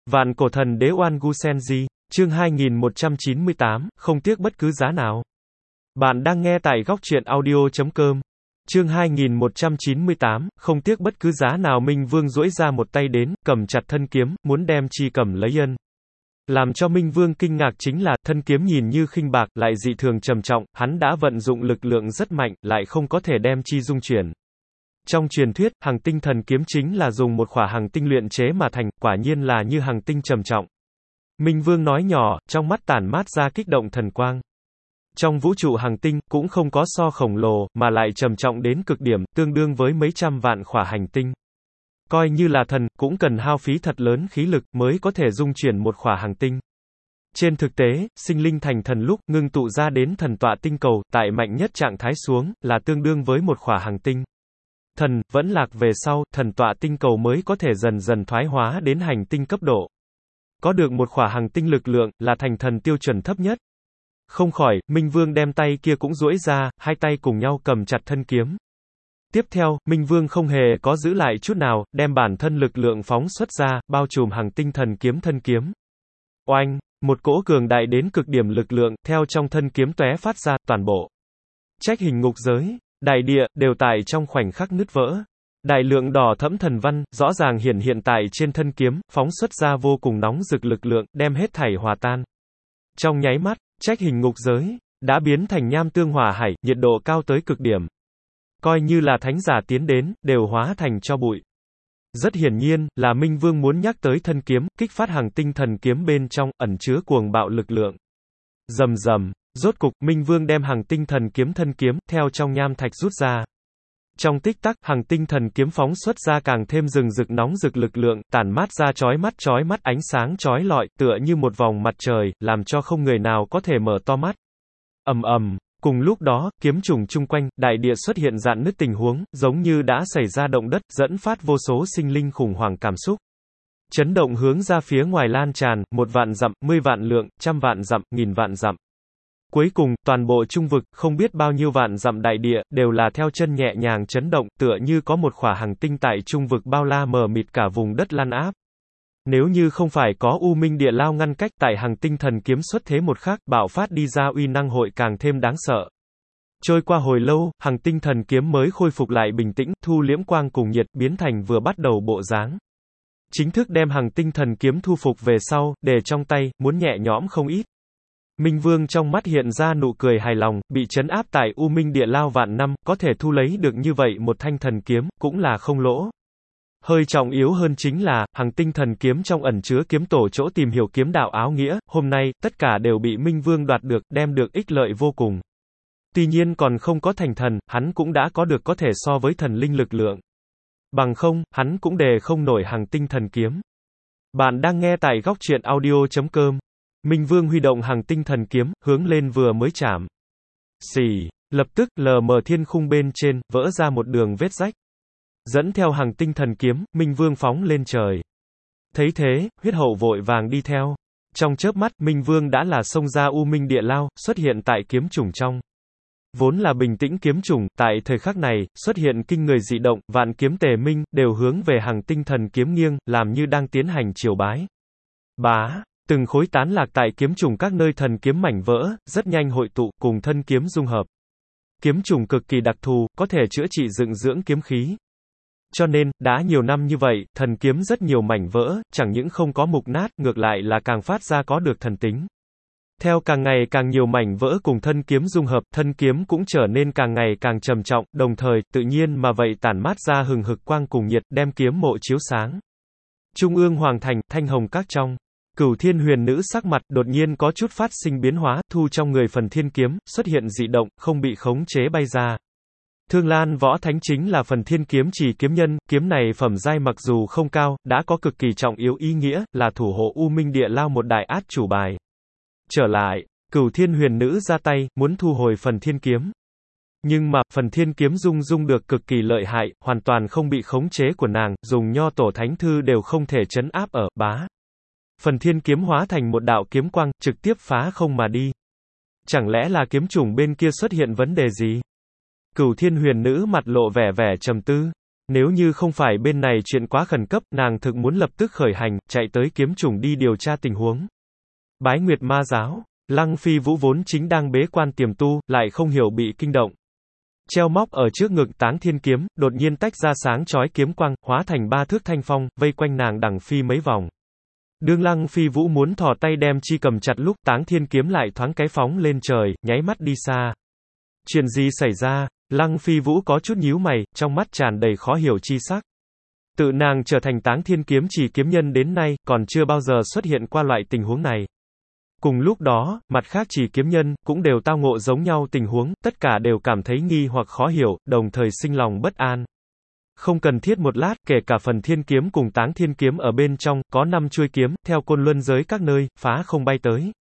Vạn cổ thần đế Oan Gu Senji, chương 2198, không tiếc bất cứ giá nào. Bạn đang nghe tại góc truyện audio.com. Chương 2198, không tiếc bất cứ giá nào. Minh Vương duỗi ra một tay đến, cầm chặt thân kiếm, muốn đem chi cầm lấy ân. Làm cho Minh Vương kinh ngạc chính là, thân kiếm nhìn như khinh bạc, lại dị thường trầm trọng, hắn đã vận dụng lực lượng rất mạnh, lại không có thể đem chi dung chuyển. Trong truyền thuyết, Hằng Tinh Thần Kiếm chính là dùng một khỏa hằng tinh luyện chế mà thành, quả nhiên là như hằng tinh trầm trọng. Minh Vương nói nhỏ, trong mắt tản mát ra kích động thần quang. Trong vũ trụ hằng tinh, cũng không có so khổng lồ, mà lại trầm trọng đến cực điểm, tương đương với mấy trăm vạn khỏa hành tinh. Coi như là thần, cũng cần hao phí thật lớn khí lực, mới có thể dung chuyển một khỏa hằng tinh. Trên thực tế, sinh linh thành thần lúc, ngưng tụ ra đến thần tọa tinh cầu, tại mạnh nhất trạng thái xuống, là tương đương với một khỏa hằng tinh. Thần, vẫn lạc về sau, thần tọa tinh cầu mới có thể dần dần thoái hóa đến hành tinh cấp độ. Có được một khỏa hằng tinh lực lượng, là thành thần tiêu chuẩn thấp nhất. Không khỏi, Minh Vương đem tay kia cũng duỗi ra, hai tay cùng nhau cầm chặt thân kiếm. Tiếp theo, Minh Vương không hề có giữ lại chút nào, đem bản thân lực lượng phóng xuất ra, bao trùm hằng tinh thần kiếm thân kiếm. Oanh, một cỗ cường đại đến cực điểm lực lượng, theo trong thân kiếm tóe phát ra, toàn bộ trách hình ngục giới, đại địa, đều tại trong khoảnh khắc nứt vỡ. Đại lượng đỏ thẫm thần văn, rõ ràng hiện tại trên thân kiếm, phóng xuất ra vô cùng nóng rực lực lượng, đem hết thảy hòa tan. Trong nháy mắt, trách hình ngục giới, đã biến thành nham tương hỏa hải, nhiệt độ cao tới cực điểm. Coi như là thánh giả tiến đến, đều hóa thành tro bụi. Rất hiển nhiên, là Minh Vương muốn nhắc tới thân kiếm, kích phát hằng tinh thần kiếm bên trong, ẩn chứa cuồng bạo lực lượng. Rầm rầm. Rốt cục, Minh Vương đem hằng tinh thần kiếm thân kiếm, theo trong nham thạch rút ra. Trong tích tắc, hằng tinh thần kiếm phóng xuất ra càng thêm rừng rực nóng rực lực lượng, tản mát ra chói mắt ánh sáng chói lọi, tựa như một vòng mặt trời, làm cho không người nào có thể mở to mắt. Ầm ầm, cùng lúc đó, kiếm trùng chung quanh, đại địa xuất hiện rạn nứt tình huống, giống như đã xảy ra động đất, dẫn phát vô số sinh linh khủng hoảng cảm xúc. Chấn động hướng ra phía ngoài lan tràn, 1.000 dặm, 10 vạn lượng, 100.000 dặm, 1000 vạn dặm. Cuối cùng, toàn bộ trung vực, không biết bao nhiêu vạn dặm đại địa, đều là theo chân nhẹ nhàng chấn động, tựa như có một khỏa hằng tinh tại trung vực bao la mờ mịt cả vùng đất lan áp. Nếu như không phải có U Minh Địa Lao ngăn cách, tại hằng tinh thần kiếm xuất thế một khắc, bạo phát đi ra uy năng hội càng thêm đáng sợ. Trôi qua hồi lâu, hằng tinh thần kiếm mới khôi phục lại bình tĩnh, thu liễm quang cùng nhiệt, biến thành vừa bắt đầu bộ dáng. Chính thức đem hằng tinh thần kiếm thu phục về sau, để trong tay, muốn nhẹ nhõm không ít. Minh Vương trong mắt hiện ra nụ cười hài lòng, bị trấn áp tại U Minh Địa Lao vạn năm, có thể thu lấy được như vậy một thanh thần kiếm, cũng là không lỗ. Hơi trọng yếu hơn chính là, hằng tinh thần kiếm trong ẩn chứa kiếm tổ chỗ tìm hiểu kiếm đạo áo nghĩa, hôm nay, tất cả đều bị Minh Vương đoạt được, đem được ích lợi vô cùng. Tuy nhiên còn không có thành thần, hắn cũng đã có được có thể so với thần linh lực lượng. Bằng không, hắn cũng đề không nổi hằng tinh thần kiếm. Bạn đang nghe tại góc truyện audio.com. Minh Vương huy động hằng tinh thần kiếm, hướng lên vừa mới chạm. Xì, lập tức, lờ mờ thiên khung bên trên, vỡ ra một đường vết rách. Dẫn theo hằng tinh thần kiếm, Minh Vương phóng lên trời. Thấy thế, huyết hậu vội vàng đi theo. Trong chớp mắt, Minh Vương đã là xông ra U Minh Địa Lao, xuất hiện tại kiếm trùng trong. Vốn là bình tĩnh kiếm trùng, tại thời khắc này, xuất hiện kinh người dị động, vạn kiếm tề minh, đều hướng về hằng tinh thần kiếm nghiêng, làm như đang tiến hành triều bái. Bá. Từng khối tán lạc tại kiếm trùng các nơi thần kiếm mảnh vỡ, rất nhanh hội tụ, cùng thân kiếm dung hợp. Kiếm trùng cực kỳ đặc thù, có thể chữa trị dựng dưỡng kiếm khí. Cho nên, đã nhiều năm như vậy, thần kiếm rất nhiều mảnh vỡ, chẳng những không có mục nát, ngược lại là càng phát ra có được thần tính. Theo càng ngày càng nhiều mảnh vỡ cùng thân kiếm dung hợp, thân kiếm cũng trở nên càng ngày càng trầm trọng, đồng thời, tự nhiên mà vậy tản mát ra hừng hực quang cùng nhiệt, đem kiếm mộ chiếu sáng. Trung ương hoàng thành, thanh hồng các trong. Cửu Thiên Huyền Nữ sắc mặt đột nhiên có chút phát sinh biến hóa, thu trong người phần thiên kiếm, xuất hiện dị động, không bị khống chế bay ra. Thương Lan Võ Thánh chính là phần thiên kiếm chỉ kiếm nhân, kiếm này phẩm giai mặc dù không cao, đã có cực kỳ trọng yếu ý nghĩa, là thủ hộ U Minh Địa Lao một đại át chủ bài. Trở lại, Cửu Thiên Huyền Nữ ra tay, muốn thu hồi phần thiên kiếm. Nhưng mà, phần thiên kiếm dung được cực kỳ lợi hại, hoàn toàn không bị khống chế của nàng, dùng nho tổ thánh thư đều không thể trấn áp ở, bá. Phần thiên kiếm hóa thành một đạo kiếm quang, trực tiếp phá không mà đi. Chẳng lẽ là kiếm chủng bên kia xuất hiện vấn đề gì? Cửu Thiên Huyền Nữ mặt lộ vẻ trầm tư. Nếu như không phải bên này chuyện quá khẩn cấp, nàng thực muốn lập tức khởi hành, chạy tới kiếm chủng đi điều tra tình huống. Bái Nguyệt Ma giáo, Lăng Phi Vũ vốn chính đang bế quan tiềm tu, lại không hiểu bị kinh động. Treo móc ở trước ngực Táng Thiên kiếm, đột nhiên tách ra sáng chói kiếm quang, hóa thành 3 thước thanh phong, vây quanh nàng đằng phi mấy vòng. Đương Lăng Phi Vũ muốn thò tay đem chi cầm chặt lúc Táng Thiên kiếm lại thoáng cái phóng lên trời, nháy mắt đi xa. Chuyện gì xảy ra? Lăng Phi Vũ có chút nhíu mày, trong mắt tràn đầy khó hiểu chi sắc. Tự nàng trở thành Táng Thiên kiếm chỉ kiếm nhân đến nay, còn chưa bao giờ xuất hiện qua loại tình huống này. Cùng lúc đó, mặt khác chỉ kiếm nhân, cũng đều tao ngộ giống nhau tình huống, tất cả đều cảm thấy nghi hoặc khó hiểu, đồng thời sinh lòng bất an. Không cần thiết một lát, kể cả phần thiên kiếm cùng Táng Thiên kiếm ở bên trong, có 5 chuôi kiếm, theo côn luân giới các nơi, phá không bay tới.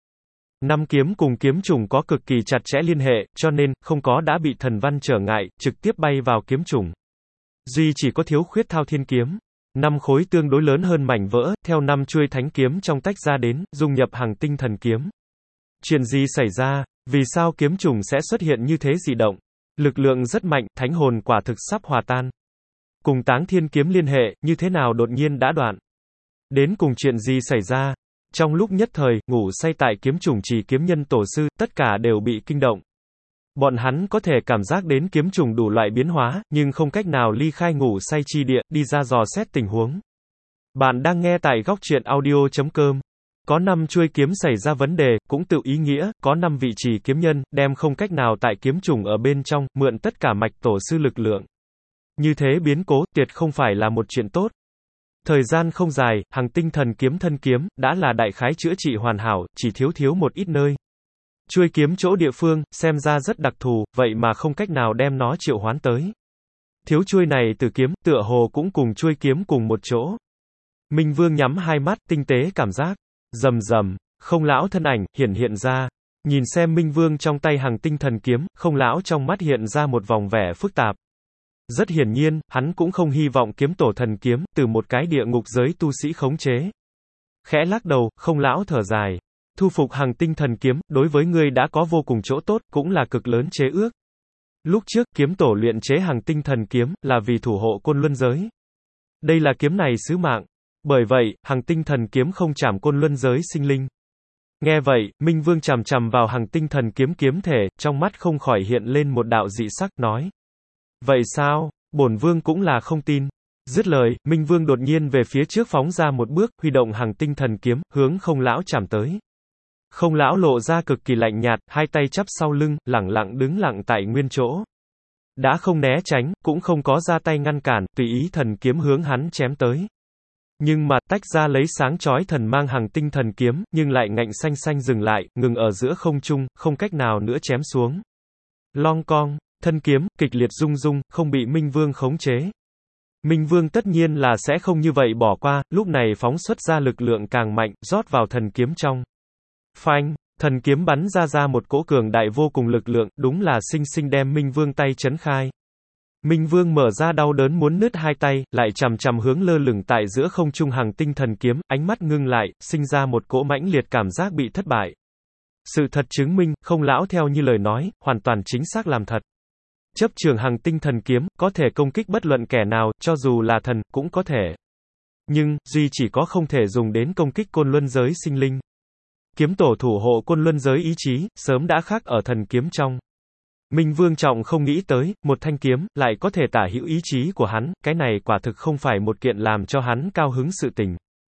5 kiếm cùng kiếm chủng có cực kỳ chặt chẽ liên hệ, cho nên, không có đã bị thần văn trở ngại, trực tiếp bay vào kiếm chủng. Duy chỉ có thiếu khuyết Thao Thiên kiếm. 5 khối tương đối lớn hơn mảnh vỡ, theo 5 chuôi thánh kiếm trong tách ra đến, dung nhập Hằng Tinh Thần kiếm. Chuyện gì xảy ra? Vì sao kiếm chủng sẽ xuất hiện như thế dị động? Lực lượng rất mạnh, thánh hồn quả thực sắp hòa tan. Cùng Táng Thiên kiếm liên hệ, như thế nào đột nhiên đã đoạn? Đến cùng chuyện gì xảy ra? Trong lúc nhất thời, ngủ say tại kiếm chủng chỉ kiếm nhân tổ sư, tất cả đều bị kinh động. Bọn hắn có thể cảm giác đến kiếm chủng đủ loại biến hóa, nhưng không cách nào ly khai ngủ say chi địa, đi ra dò xét tình huống. Bạn đang nghe tại góc truyện audio.com. Có 5 chuôi kiếm xảy ra vấn đề, cũng tự ý nghĩa, có 5 vị chỉ kiếm nhân, đem không cách nào tại kiếm chủng ở bên trong, mượn tất cả mạch tổ sư lực lượng. Như thế biến cố, tuyệt không phải là một chuyện tốt. Thời gian không dài, Hằng Tinh Thần kiếm thân kiếm, đã là đại khái chữa trị hoàn hảo, chỉ thiếu một ít nơi. Chuôi kiếm chỗ địa phương, xem ra rất đặc thù, vậy mà không cách nào đem nó triệu hoán tới. Thiếu chuôi này từ kiếm, tựa hồ cũng cùng chuôi kiếm cùng một chỗ. Minh Vương nhắm hai mắt, tinh tế cảm giác. Rầm rầm, Không lão thân ảnh, hiện ra. Nhìn xem Minh Vương trong tay Hằng Tinh Thần kiếm, Không lão trong mắt hiện ra một vòng vẻ phức tạp. Rất hiển nhiên, hắn cũng không hy vọng kiếm tổ thần kiếm, từ một cái địa ngục giới tu sĩ khống chế. Khẽ lắc đầu, Không lão thở dài. Thu phục Hằng Tinh Thần kiếm, đối với ngươi đã có vô cùng chỗ tốt, cũng là cực lớn chế ước. Lúc trước, kiếm tổ luyện chế Hằng Tinh Thần kiếm, là vì thủ hộ côn luân giới. Đây là kiếm này sứ mạng. Bởi vậy, Hằng Tinh Thần kiếm không chạm côn luân giới sinh linh. Nghe vậy, Minh Vương chằm chằm vào Hằng Tinh Thần kiếm kiếm thể, trong mắt không khỏi hiện lên một đạo dị sắc, nói. Vậy sao? Bổn Vương cũng là không tin. Dứt lời, Minh Vương đột nhiên về phía trước phóng ra một bước, huy động Hằng Tinh Thần kiếm, hướng Không lão chạm tới. Không lão lộ ra cực kỳ lạnh nhạt, hai tay chắp sau lưng, lẳng lặng đứng lặng tại nguyên chỗ. Đã không né tránh, cũng không có ra tay ngăn cản, tùy ý thần kiếm hướng hắn chém tới. Nhưng mà, tách ra lấy sáng chói thần mang Hằng Tinh Thần kiếm, nhưng lại ngạnh xanh xanh dừng lại, ngừng ở giữa không trung, không cách nào nữa chém xuống. Long cong, thân kiếm, kịch liệt rung rung, không bị Minh Vương khống chế. Minh Vương tất nhiên là sẽ không như vậy bỏ qua, lúc này phóng xuất ra lực lượng càng mạnh, rót vào thần kiếm trong. Phanh, thần kiếm bắn ra một cỗ cường đại vô cùng lực lượng, đúng là sinh sinh đem Minh Vương tay chấn khai. Minh Vương mở ra đau đớn muốn nứt hai tay, lại chằm hướng lơ lửng tại giữa không trung Hằng Tinh Thần kiếm, ánh mắt ngưng lại, sinh ra một cỗ mãnh liệt cảm giác bị thất bại. Sự thật chứng minh, Không lão theo như lời nói, hoàn toàn chính xác làm thật. Chấp trường Hằng Tinh Thần kiếm, có thể công kích bất luận kẻ nào, cho dù là thần, cũng có thể. Nhưng, duy chỉ có không thể dùng đến công kích côn luân giới sinh linh. Kiếm tổ thủ hộ côn luân giới ý chí, sớm đã khắc ở thần kiếm trong. Minh Vương trọng không nghĩ tới, một thanh kiếm, lại có thể tả hữu ý chí của hắn, cái này quả thực không phải một kiện làm cho hắn cao hứng sự tình.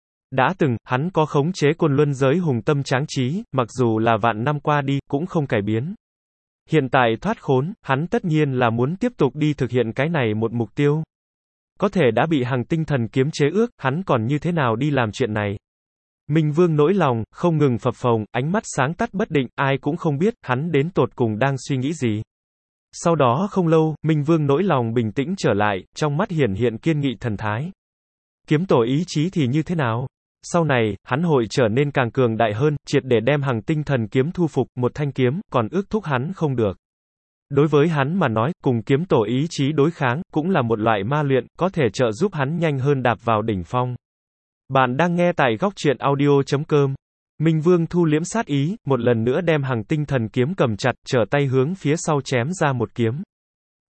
Đã từng, hắn có khống chế côn luân giới hùng tâm tráng trí, mặc dù là vạn năm qua đi, cũng không cải biến. Hiện tại thoát khốn, hắn tất nhiên là muốn tiếp tục đi thực hiện cái này một mục tiêu. Có thể đã bị Hằng Tinh Thần kiếm chế ước, hắn còn như thế nào đi làm chuyện này? Minh Vương nỗi lòng, không ngừng phập phồng, ánh mắt sáng tắt bất định, ai cũng không biết, hắn đến tột cùng đang suy nghĩ gì. Sau đó không lâu, Minh Vương nỗi lòng bình tĩnh trở lại, trong mắt hiện kiên nghị thần thái. Kiếm tổ ý chí thì như thế nào? Sau này, hắn hội trở nên càng cường đại hơn, triệt để đem Hằng Tinh Thần kiếm thu phục, một thanh kiếm, còn ước thúc hắn không được. Đối với hắn mà nói, cùng kiếm tổ ý chí đối kháng, cũng là một loại ma luyện, có thể trợ giúp hắn nhanh hơn đạp vào đỉnh phong. Bạn đang nghe tại góc truyện audio.com. Minh Vương thu liễm sát ý, một lần nữa đem Hằng Tinh Thần kiếm cầm chặt, trở tay hướng phía sau chém ra một kiếm.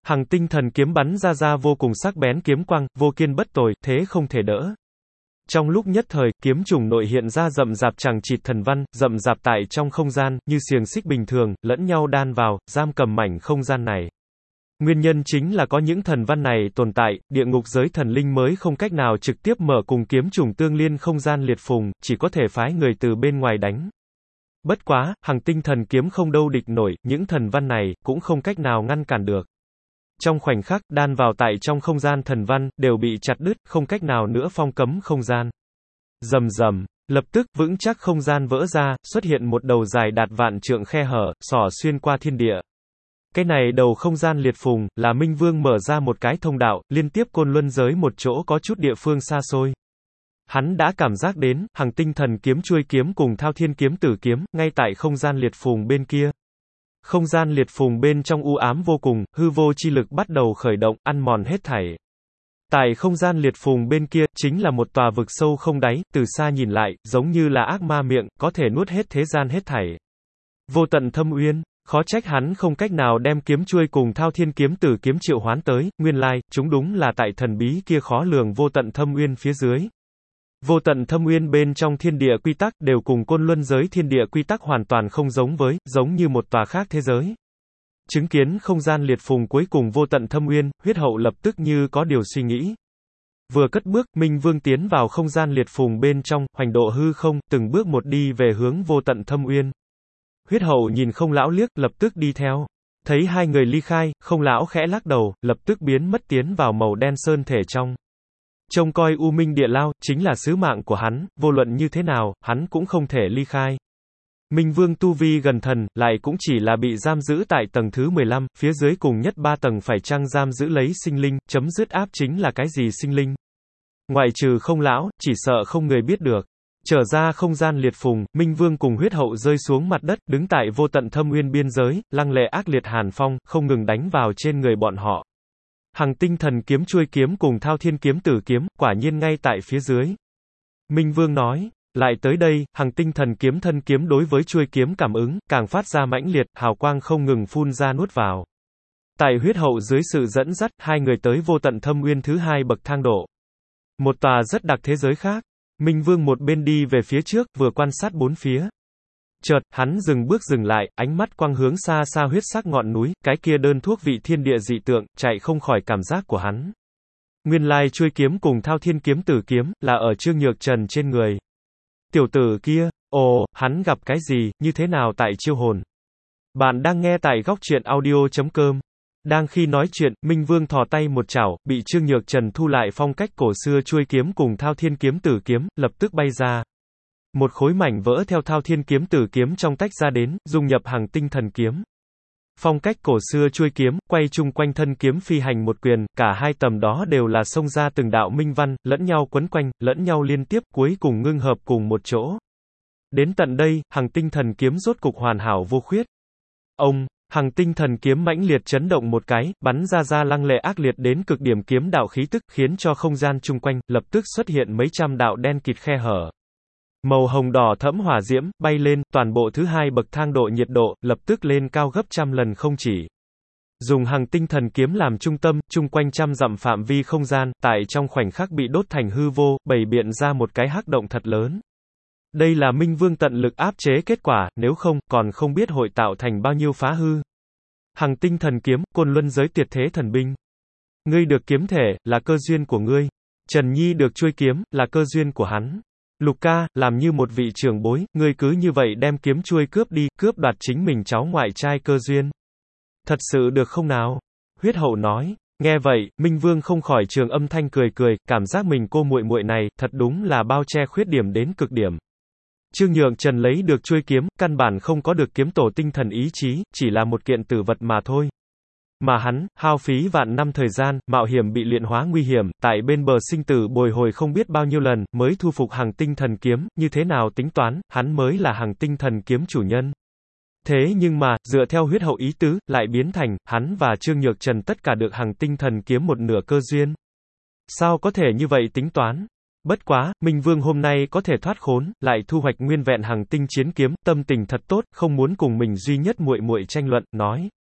Hằng tinh thần kiếm bắn ra vô cùng sắc bén kiếm quang, vô kiên bất tồi, thế không thể đỡ. Trong lúc nhất thời, kiếm trùng nội hiện ra rậm rạp chằng chịt thần văn, rậm rạp tại trong không gian, như xiềng xích bình thường, lẫn nhau đan vào, giam cầm mảnh không gian này. Nguyên nhân chính là có những thần văn này tồn tại, địa ngục giới thần linh mới không cách nào trực tiếp mở cùng kiếm trùng tương liên không gian liệt phùng, chỉ có thể phái người từ bên ngoài đánh. Bất quá, Hằng tinh thần kiếm không đâu địch nổi, những thần văn này, cũng không cách nào ngăn cản được. Trong khoảnh khắc, đan vào tại trong không gian thần văn, đều bị chặt đứt, không cách nào nữa phong cấm không gian. Rầm rầm, lập tức, vững chắc không gian vỡ ra, xuất hiện một đầu dài đạt vạn trượng khe hở, xỏ xuyên qua thiên địa. Cái này đầu không gian liệt phùng, là Minh Vương mở ra một cái thông đạo, liên tiếp côn luân giới một chỗ có chút địa phương xa xôi. Hắn đã cảm giác đến, Hằng tinh thần kiếm chuôi kiếm cùng Thao Thiên kiếm tử kiếm, ngay tại không gian liệt phùng bên kia. Không gian liệt phùng bên trong u ám vô cùng, hư vô chi lực bắt đầu khởi động, ăn mòn hết thảy. Tại không gian liệt phùng bên kia, chính là một tòa vực sâu không đáy, từ xa nhìn lại, giống như là ác ma miệng, có thể nuốt hết thế gian hết thảy. Vô tận thâm uyên, khó trách hắn không cách nào đem kiếm chuôi cùng Thao Thiên kiếm tử kiếm triệu hoán tới, nguyên lai, chúng đúng là tại thần bí kia khó lường vô tận thâm uyên phía dưới. Vô tận thâm uyên bên trong thiên địa quy tắc đều cùng côn luân giới thiên địa quy tắc hoàn toàn không giống với, giống như một tòa khác thế giới. Chứng kiến không gian liệt phùng cuối cùng vô tận thâm uyên, huyết hậu lập tức như có điều suy nghĩ. Vừa cất bước, Minh Vương tiến vào không gian liệt phùng bên trong, hoành độ hư không, từng bước một đi về hướng vô tận thâm uyên. Huyết hậu nhìn không lão liếc, lập tức đi theo. Thấy hai người ly khai, không lão khẽ lắc đầu, lập tức biến mất tiến vào màu đen sơn thể trong. Trông coi U Minh Địa Lao, chính là sứ mạng của hắn, vô luận như thế nào, hắn cũng không thể ly khai. Minh Vương tu vi gần thần, lại cũng chỉ là bị giam giữ tại tầng thứ 15, phía dưới cùng nhất 3 tầng phải chăng giam giữ lấy sinh linh, chấm dứt áp chính là cái gì sinh linh. Ngoại trừ không lão, chỉ sợ không người biết được. Trở ra không gian liệt phùng, Minh Vương cùng huyết hậu rơi xuống mặt đất, đứng tại vô tận thâm uyên biên giới, lăng lệ ác liệt hàn phong, không ngừng đánh vào trên người bọn họ. Hằng tinh thần kiếm chuôi kiếm cùng Thao Thiên kiếm tử kiếm, quả nhiên ngay tại phía dưới. Minh Vương nói, lại tới đây, Hằng tinh thần kiếm thân kiếm đối với chuôi kiếm cảm ứng, càng phát ra mãnh liệt, hào quang không ngừng phun ra nuốt vào. Tại huyết hậu dưới sự dẫn dắt, hai người tới vô tận thâm uyên thứ hai bậc thang độ. Một tòa rất đặc thế giới khác. Minh Vương một bên đi về phía trước, vừa quan sát bốn phía. Chợt, hắn dừng bước dừng lại, ánh mắt quang hướng xa xa huyết sắc ngọn núi, cái kia đơn thuốc vị thiên địa dị tượng, chạy không khỏi cảm giác của hắn. Nguyên lai chuôi kiếm cùng Thao Thiên kiếm tử kiếm, là ở Trương Nhược Trần trên người. Tiểu tử kia, ồ, hắn gặp cái gì, như thế nào tại chiêu hồn? Bạn đang nghe tại góc truyện audio.com. Đang khi nói chuyện, Minh Vương thò tay một chảo, bị Trương Nhược Trần thu lại phong cách cổ xưa chuôi kiếm cùng Thao Thiên kiếm tử kiếm, lập tức bay ra. Một khối mảnh vỡ theo Thao Thiên kiếm tử kiếm trong tách ra đến, dung nhập Hằng tinh thần kiếm. Phong cách cổ xưa chuôi kiếm, quay chung quanh thân kiếm phi hành một quyền, cả hai tầm đó đều là xông ra từng đạo minh văn, lẫn nhau quấn quanh, lẫn nhau liên tiếp, cuối cùng ngưng hợp cùng một chỗ. Đến tận đây, Hằng tinh thần kiếm rốt cục hoàn hảo vô khuyết. Ông, Hằng tinh thần kiếm mãnh liệt chấn động một cái, bắn ra lăng lệ ác liệt đến cực điểm kiếm đạo khí tức, khiến cho không gian chung quanh, lập tức xuất hiện mấy trăm đạo đen kịt khe hở. Màu hồng đỏ thẫm hỏa diễm, bay lên, toàn bộ thứ hai bậc thang độ nhiệt độ, lập tức lên cao gấp trăm lần không chỉ. Dùng Hằng tinh thần kiếm làm trung tâm, chung quanh trăm dặm phạm vi không gian, tại trong khoảnh khắc bị đốt thành hư vô, bày biện ra một cái hắc động thật lớn. Đây là Minh Vương tận lực áp chế kết quả, nếu không, còn không biết hội tạo thành bao nhiêu phá hư. Hằng tinh thần kiếm, côn luân giới tuyệt thế thần binh. Ngươi được kiếm thể, là cơ duyên của ngươi. Trần Nhi được chuôi kiếm, là cơ duyên của hắn. Lục ca, làm như một vị trưởng bối, ngươi cứ như vậy đem kiếm chuôi cướp đi, cướp đoạt chính mình cháu ngoại trai cơ duyên. Thật sự được không nào? Huyết hậu nói. Nghe vậy, Minh Vương không khỏi trường âm thanh cười, cảm giác mình cô muội muội này, thật đúng là bao che khuyết điểm đến cực điểm. Trương Nhược Trần lấy được chuôi kiếm, căn bản không có được kiếm tổ tinh thần ý chí, chỉ là một kiện tử vật mà thôi. Mà hắn, hao phí vạn năm thời gian, mạo hiểm bị luyện hóa nguy hiểm, tại bên bờ sinh tử bồi hồi không biết bao nhiêu lần, mới thu phục Hằng tinh thần kiếm, như thế nào tính toán, hắn mới là Hằng tinh thần kiếm chủ nhân. Thế nhưng mà, dựa theo huyết hậu ý tứ, lại biến thành, hắn và Trương Nhược Trần tất cả được Hằng tinh thần kiếm một nửa cơ duyên. Sao có thể như vậy tính toán? Bất quá, Minh Vương hôm nay có thể thoát khốn, lại thu hoạch nguyên vẹn Hằng tinh chiến kiếm, tâm tình thật tốt, không muốn cùng mình duy nhất muội muội tranh luận, nói.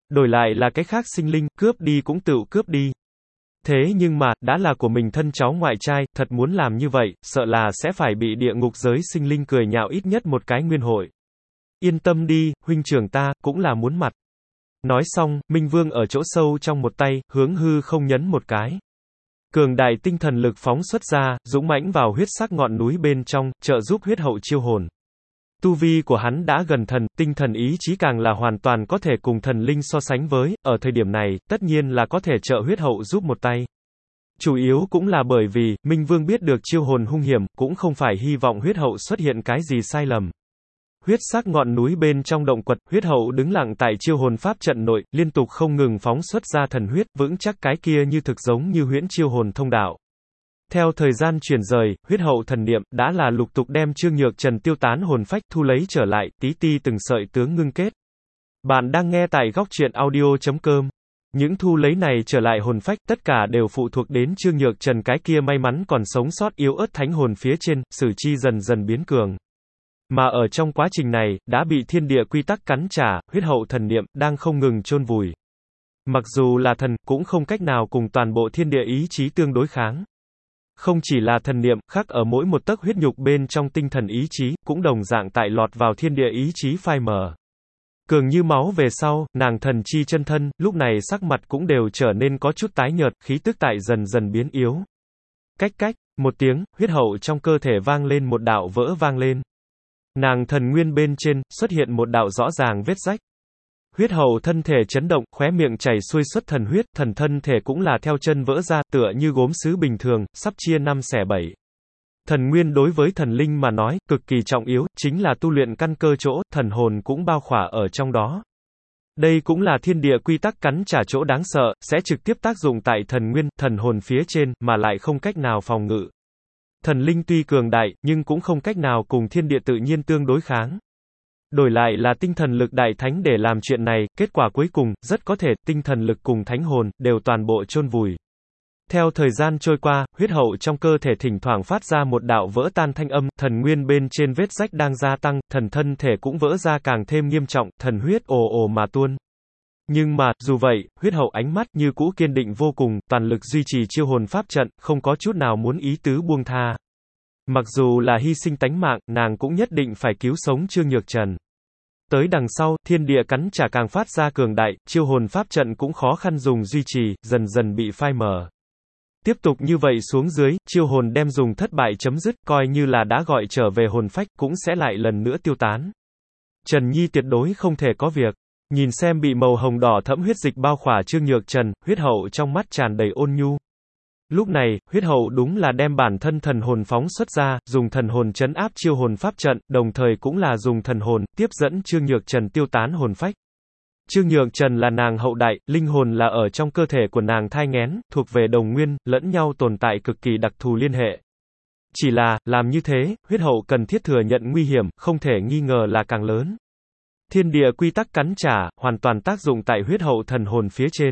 Đổi lại là cái khác sinh linh, cướp đi cũng tựu cướp đi. Thế nhưng mà, đã là của mình thân cháu ngoại trai, thật muốn làm như vậy, sợ là sẽ phải bị địa ngục giới sinh linh cười nhạo ít nhất một cái nguyên hội. Yên tâm đi, huynh trưởng ta, cũng là muốn mặt. Nói xong, Minh Vương ở chỗ sâu trong một tay, hướng hư không nhấn một cái. Cường đại tinh thần lực phóng xuất ra, dũng mãnh vào huyết sắc ngọn núi bên trong, trợ giúp huyết hậu chiêu hồn. Tu vi của hắn đã gần thần, tinh thần ý chí càng là hoàn toàn có thể cùng thần linh so sánh với, ở thời điểm này, tất nhiên là có thể trợ huyết hậu giúp một tay. Chủ yếu cũng là bởi vì, Minh Vương biết được chiêu hồn hung hiểm, cũng không phải hy vọng huyết hậu xuất hiện cái gì sai lầm. Huyết sắc ngọn núi bên trong động quật, huyết hậu đứng lặng tại chiêu hồn pháp trận nội, liên tục không ngừng phóng xuất ra thần huyết, vững chắc cái kia như thực giống như huyễn chiêu hồn thông đạo. Theo thời gian chuyển rời, huyết hậu thần niệm, đã là lục tục đem Trương Nhược Trần tiêu tán hồn phách thu lấy trở lại, tí ti từng sợi tướng ngưng kết. Bạn đang nghe tại góc truyện audio.com. Những thu lấy này trở lại hồn phách, tất cả đều phụ thuộc đến Trương Nhược Trần cái kia may mắn còn sống sót yếu ớt thánh hồn phía trên, sử chi dần dần biến cường. Mà ở trong quá trình này, đã bị thiên địa quy tắc cắn trả, huyết hậu thần niệm, đang không ngừng chôn vùi. Mặc dù là thần, cũng không cách nào cùng toàn bộ thiên địa ý chí tương đối kháng. Không chỉ là thần niệm, khắc ở mỗi một tấc huyết nhục bên trong tinh thần ý chí, cũng đồng dạng tại lọt vào thiên địa ý chí phai mờ. Cường như máu về sau, nàng thần chi chân thân, lúc này sắc mặt cũng đều trở nên có chút tái nhợt, khí tức tại dần dần biến yếu. Cách cách, một tiếng, huyết hậu trong cơ thể vang lên một đạo vỡ vang lên. Nàng thần nguyên bên trên, xuất hiện một đạo rõ ràng vết rách. Huyết hậu thân thể chấn động, khóe miệng chảy xuôi xuất thần huyết, thần thân thể cũng là theo chân vỡ ra, tựa như gốm sứ bình thường, sắp chia 5 xẻ 7. Thần nguyên đối với thần linh mà nói, cực kỳ trọng yếu, chính là tu luyện căn cơ chỗ, thần hồn cũng bao khỏa ở trong đó. Đây cũng là thiên địa quy tắc cắn trả chỗ đáng sợ, sẽ trực tiếp tác dụng tại thần nguyên, thần hồn phía trên, mà lại không cách nào phòng ngự. Thần linh tuy cường đại, nhưng cũng không cách nào cùng thiên địa tự nhiên tương đối kháng. Đổi lại là tinh thần lực đại thánh để làm chuyện này, kết quả cuối cùng, rất có thể, tinh thần lực cùng thánh hồn, đều toàn bộ chôn vùi. Theo thời gian trôi qua, huyết hậu trong cơ thể thỉnh thoảng phát ra một đạo vỡ tan thanh âm, thần nguyên bên trên vết rách đang gia tăng, thần thân thể cũng vỡ ra càng thêm nghiêm trọng, thần huyết ồ ồ mà tuôn. Nhưng mà, dù vậy, huyết hậu ánh mắt như cũ kiên định vô cùng, toàn lực duy trì chiêu hồn pháp trận, không có chút nào muốn ý tứ buông tha. Mặc dù là hy sinh tánh mạng, nàng cũng nhất định phải cứu sống Trương Nhược Trần. Tới đằng sau, thiên địa cắn trả càng phát ra cường đại, chiêu hồn pháp trận cũng khó khăn dùng duy trì, dần dần bị phai mờ. Tiếp tục như vậy xuống dưới, chiêu hồn đem dùng thất bại chấm dứt, coi như là đã gọi trở về hồn phách, cũng sẽ lại lần nữa tiêu tán. Trần Nhi tuyệt đối không thể có việc. Nhìn xem bị màu hồng đỏ thẫm huyết dịch bao khỏa Trương Nhược Trần, huyết hậu trong mắt tràn đầy ôn nhu. Lúc này, huyết hậu đúng là đem bản thân thần hồn phóng xuất ra, dùng thần hồn trấn áp chiêu hồn pháp trận, đồng thời cũng là dùng thần hồn, tiếp dẫn Trương Nhược Trần tiêu tán hồn phách. Trương Nhược Trần là nàng hậu đại, linh hồn là ở trong cơ thể của nàng thai nghén, thuộc về đồng nguyên, lẫn nhau tồn tại cực kỳ đặc thù liên hệ. Chỉ là, làm như thế, huyết hậu cần thiết thừa nhận nguy hiểm, không thể nghi ngờ là càng lớn. Thiên địa quy tắc cắn trả, hoàn toàn tác dụng tại huyết hậu thần hồn phía trên.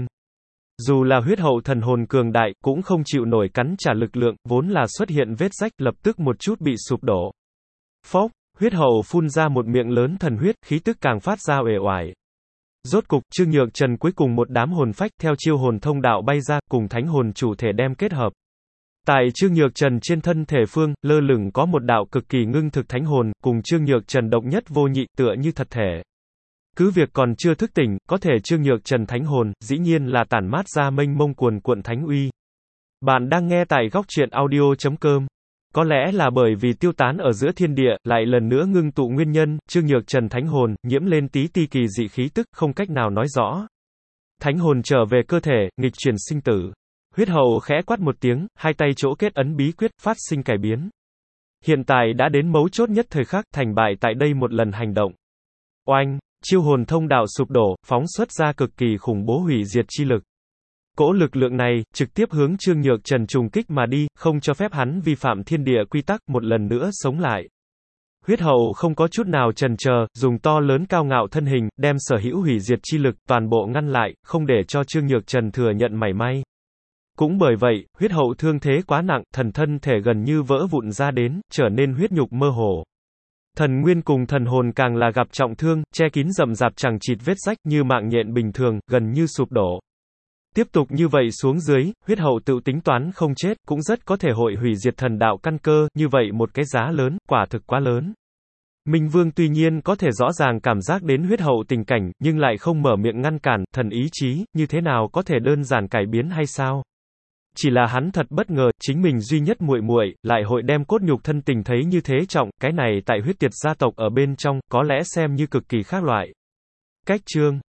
Dù là huyết hậu thần hồn cường đại, cũng không chịu nổi cắn trả lực lượng, vốn là xuất hiện vết rách, lập tức một chút bị sụp đổ. Phốc, huyết hậu phun ra một miệng lớn thần huyết, khí tức càng phát ra uể oải. Rốt cục, Trương Nhược Trần cuối cùng một đám hồn phách theo chiêu hồn thông đạo bay ra, cùng thánh hồn chủ thể đem kết hợp. Tại Trương Nhược Trần trên thân thể phương, lơ lửng có một đạo cực kỳ ngưng thực thánh hồn, cùng Trương Nhược Trần độc nhất vô nhị, tựa như thật thể. Cứ việc còn chưa thức tỉnh, có thể Trương Nhược Trần thánh hồn, dĩ nhiên là tản mát ra mênh mông cuồn cuộn thánh uy. Bạn đang nghe tại góc truyện audio.com. Có lẽ là bởi vì tiêu tán ở giữa thiên địa, lại lần nữa ngưng tụ nguyên nhân, Trương Nhược Trần thánh hồn, nhiễm lên tí ti kỳ dị khí tức, không cách nào nói rõ. Thánh hồn trở về cơ thể, nghịch chuyển sinh tử. Huyết hậu khẽ quát một tiếng, hai tay chỗ kết ấn bí quyết, phát sinh cải biến. Hiện tại đã đến mấu chốt nhất thời khắc, thành bại tại đây một lần hành động. Oanh, chiêu hồn thông đạo sụp đổ, phóng xuất ra cực kỳ khủng bố hủy diệt chi lực. Cỗ lực lượng này, trực tiếp hướng Trương Nhược Trần trùng kích mà đi, không cho phép hắn vi phạm thiên địa quy tắc, một lần nữa sống lại. Huyết hậu không có chút nào chần chờ, dùng to lớn cao ngạo thân hình, đem sở hữu hủy diệt chi lực, toàn bộ ngăn lại, không để cho Trương Nhược Trần thừa nhận mảy may. Cũng bởi vậy, huyết hậu thương thế quá nặng, thần thân thể gần như vỡ vụn ra đến, trở nên huyết nhục mơ hồ. Thần nguyên cùng thần hồn càng là gặp trọng thương, che kín rậm rạp chẳng chịt vết rách như mạng nhện bình thường, gần như sụp đổ. Tiếp tục như vậy xuống dưới, huyết hậu tự tính toán không chết, cũng rất có thể hội hủy diệt thần đạo căn cơ, như vậy một cái giá lớn, quả thực quá lớn. Minh Vương tuy nhiên có thể rõ ràng cảm giác đến huyết hậu tình cảnh, nhưng lại không mở miệng ngăn cản, thần ý chí, như thế nào có thể đơn giản cải biến hay sao? Chỉ là hắn thật bất ngờ, chính mình duy nhất muội muội lại hội đem cốt nhục thân tình thấy như thế trọng, cái này tại huyết tiệt gia tộc ở bên trong, có lẽ xem như cực kỳ khác loại. Cách chương